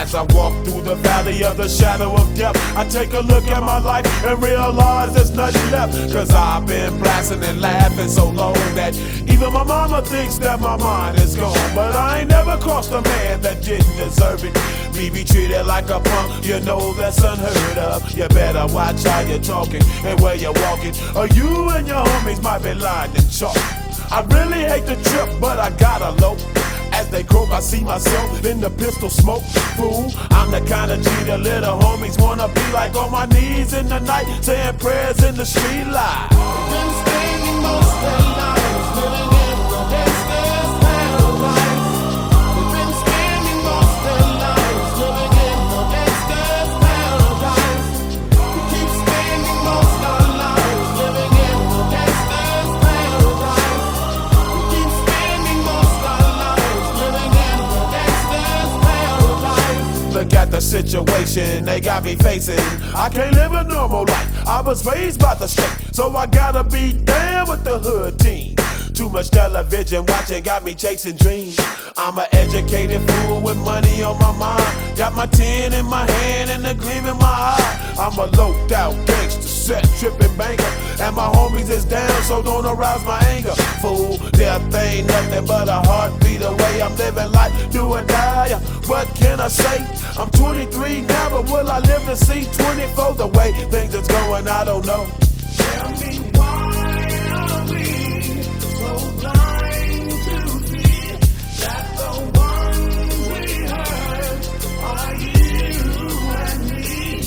As I walk through the valley of the shadow of death, I take a look at my life and realize there's nothing left. Cause I've been blasting and laughing so long that even my mama thinks that my mind is gone. But I ain't never crossed a man that didn't deserve it. Me be treated like a punk, you know that's unheard of. You better watch how you're talking and where you're walking, or you and your homies might be lined in chalk. I really hate the trip, but I gotta low. As they croak, I see myself in the pistol smoke. Fool, I'm the kind of G the little homies wanna be like, on my knees in the night, saying prayers in the street light. Been spending most of their lives living in the gangster's paradise. They've been spending most of their lives living in the gangster's paradise. We keep spending most of our lives living in the gangster's paradise. We keep spending most of our lives living in the gangster's paradise. Look at the situation they got me facing. I can't live a normal life. I was raised by the state, so I gotta be down with the hood team. Too much television watching got me chasing dreams. I'm an educated fool with money on my mind. Got my tin in my hand and a gleam in my eye. I'm a loped out gangster, set tripping banker, and my homies is down, so don't arouse my anger. Fool, death ain't nothing but a heartbeat away. I'm living life, do or die. What can I say? I'm 23 now, but will I live to see 24? The way things is going, I don't know. Tell me why are we so blind to see that the ones we hurt are you and me?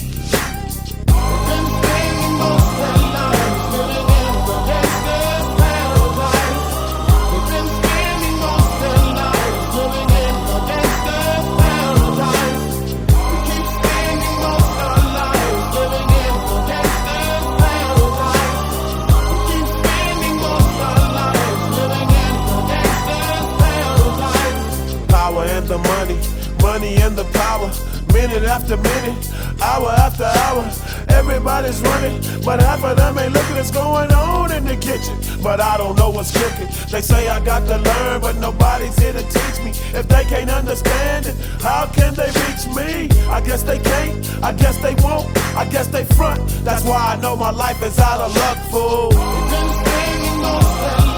We've been spending most of our lives living in the gangster's paradise. We've been spending most of our lives living in the gangster's paradise. We keep spending most of our lives living in the gangster's paradise. We keep spending most of our lives living in the gangster's paradise. Power and the money, money and the power. Minute after minute, hour after hour, everybody's running, but half of them ain't looking what's going on in the kitchen. But I don't know what's cooking. They say I got to learn, but nobody's here to teach me. If they can't understand it, how can they reach me? I guess they can't, I guess they won't, I guess they front. That's why I know my life is out of luck, fool. We've been spending most of